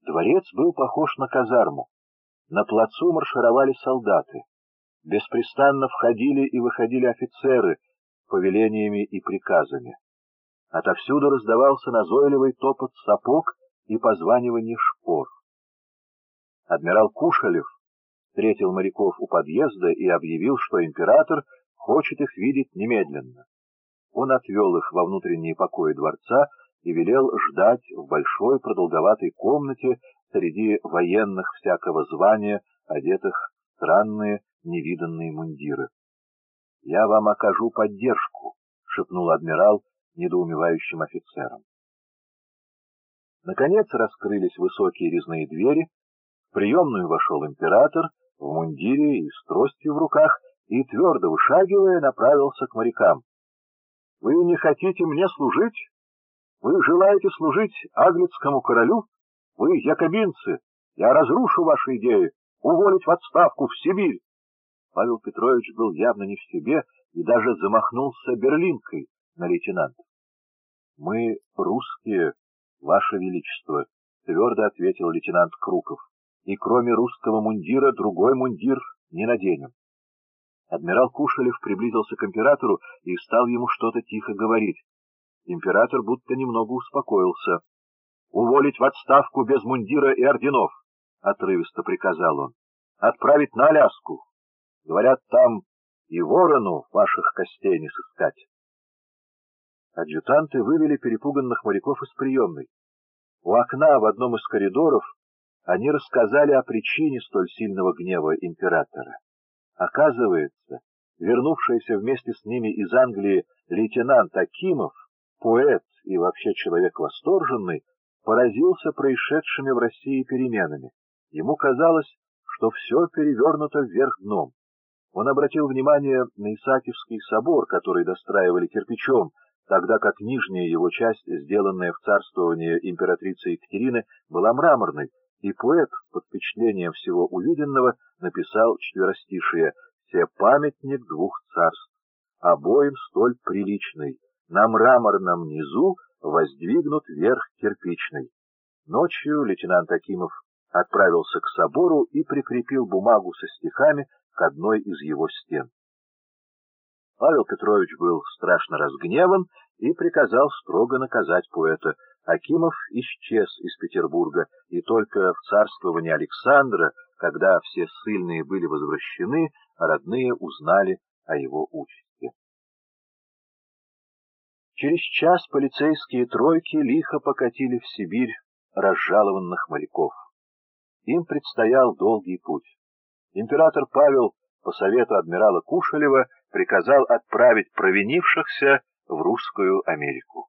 Дворец был похож на казарму. На плацу маршировали солдаты. Беспрестанно входили и выходили офицеры с повелениями и приказами. Отовсюду раздавался назойливый топот сапог и позванивание шпор. Адмирал Кушелев встретил моряков у подъезда и объявил, что император хочет их видеть немедленно. Он отвел их во внутренние покои дворца и велел ждать в большой продолговатой комнате среди военных всякого звания, одетых в странные невиданные мундиры. — Я вам окажу поддержку, — шепнул адмирал недоумевающим офицерам. Наконец раскрылись высокие резные двери, в приемную вошел император в мундире и с тростью в руках и, твердо вышагивая, направился к морякам. — Вы не хотите мне служить? Вы желаете служить английскому королю? Вы якобинцы! Я разрушу ваши идеи! Уволить в отставку в Сибирь! Павел Петрович был явно не в себе и даже замахнулся берлинкой на лейтенанта. — Мы русские, ваше величество, — твердо ответил лейтенант Круков, — и кроме русского мундира другой мундир не наденем. Адмирал Кушелев приблизился к императору и стал ему что-то тихо говорить. Император будто немного успокоился. — Уволить в отставку без мундира и орденов, — отрывисто приказал он. — Отправить на Аляску. Говорят, там и ворону ваших костей не сыскать. Адъютанты вывели перепуганных моряков из приемной. У окна в одном из коридоров они рассказали о причине столь сильного гнева императора. Оказывается, вернувшийся вместе с ними из Англии лейтенант Акимов, поэт и вообще человек восторженный, поразился происшедшими в России переменами. Ему казалось, что все перевернуто вверх дном. Он обратил внимание на Исаакиевский собор, который достраивали кирпичом, тогда как нижняя его часть, сделанная в царствование императрицы Екатерины, была мраморной, и поэт, под впечатлением всего увиденного, написал четверостишие «Се памятник двух царств, обоим столь приличный, на мраморном низу воздвигнут верх кирпичный». Ночью лейтенант Акимов отправился к собору и прикрепил бумагу со стихами к одной из его стен. Павел Петрович был страшно разгневан и приказал строго наказать поэта. Акимов исчез из Петербурга, и только в царствовании Александра, когда все ссыльные были возвращены, родные узнали о его участи. Через час полицейские тройки лихо покатили в Сибирь разжалованных моряков. Им предстоял долгий путь. Император Павел, по совету адмирала Кушелева, приказал отправить провинившихся в Русскую Америку.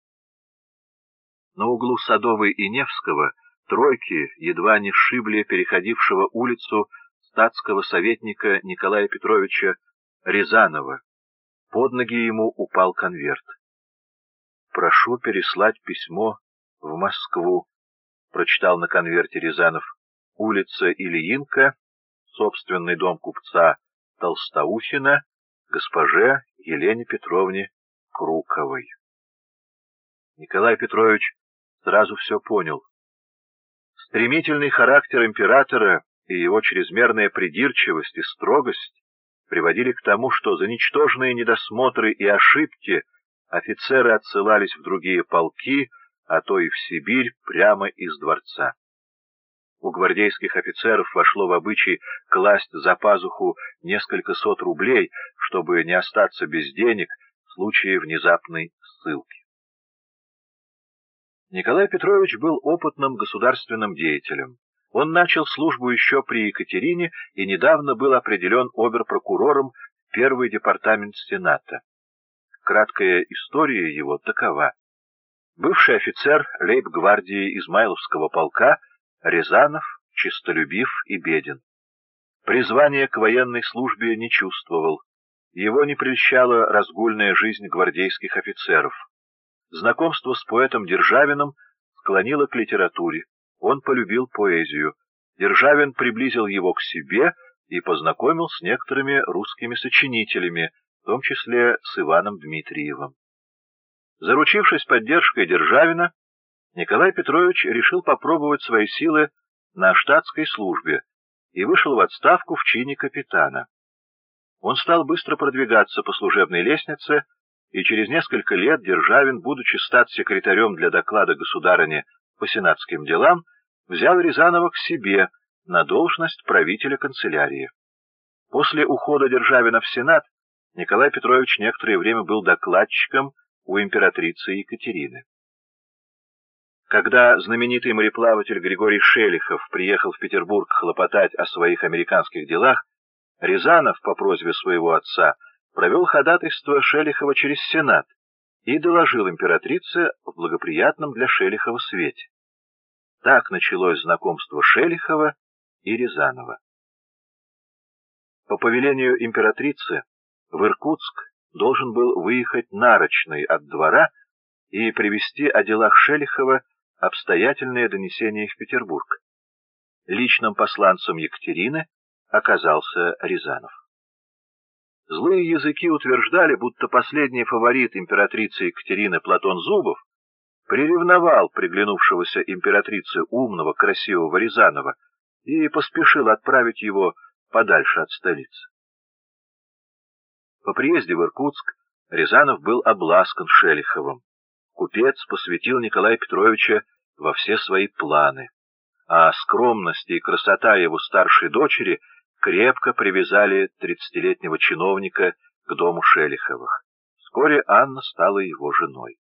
На углу Садовой и Невского тройки едва не сшибли переходившего улицу статского советника Николая Петровича Рязанова. Под ноги ему упал конверт. «Прошу переслать письмо в Москву», — прочитал на конверте Рязанов. «Улица Ильинка, собственный дом купца Толстоухина, госпоже Елене Петровне Круковой». Николай Петрович сразу все понял. Стремительный характер императора и его чрезмерная придирчивость и строгость приводили к тому, что за ничтожные недосмотры и ошибки офицеры отсылались в другие полки, а то и в Сибирь прямо из дворца. У гвардейских офицеров вошло в обычай класть за пазуху несколько сот рублей, чтобы не остаться без денег в случае внезапной ссылки. Николай Петрович был опытным государственным деятелем. Он начал службу еще при Екатерине и недавно был определен обер-прокурором в Первый департамент Сената. Краткая история его такова. Бывший офицер лейб-гвардии Измайловского полка, Рязанов честолюбив и беден. Призвания к военной службе не чувствовал. Его не прельщала разгульная жизнь гвардейских офицеров. Знакомство с поэтом Державиным склонило к литературе. Он полюбил поэзию. Державин приблизил его к себе и познакомил с некоторыми русскими сочинителями, в том числе с Иваном Дмитриевым. Заручившись поддержкой Державина, Николай Петрович решил попробовать свои силы на штатской службе и вышел в отставку в чине капитана. Он стал быстро продвигаться по служебной лестнице, и через несколько лет Державин, будучи статс-секретарем для доклада государыне по сенатским делам, взял Рязанова к себе на должность правителя канцелярии. После ухода Державина в Сенат Николай Петрович некоторое время был докладчиком у императрицы Екатерины. Когда знаменитый мореплаватель Григорий Шелихов приехал в Петербург хлопотать о своих американских делах, Рязанов по просьбе своего отца провел ходатайство Шелихова через Сенат и доложил императрице в благоприятном для Шелихова свете. Так началось знакомство Шелихова и Рязанова. По повелению императрицы в Иркутск должен был выехать нарочный от двора и привести о делах Шелихова обстоятельное донесение в Петербург. Личным посланцем Екатерины оказался Рязанов. Злые языки утверждали, будто последний фаворит императрицы Екатерины Платон Зубов приревновал приглянувшегося императрице умного, красивого Рязанова и поспешил отправить его подальше от столицы. По приезде в Иркутск Рязанов был обласкан Шелиховым. Купец посвятил Николая Петровича во все свои планы, а скромность и красота его старшей дочери крепко привязали 30-летнего чиновника к дому Шелиховых. Вскоре Анна стала его женой.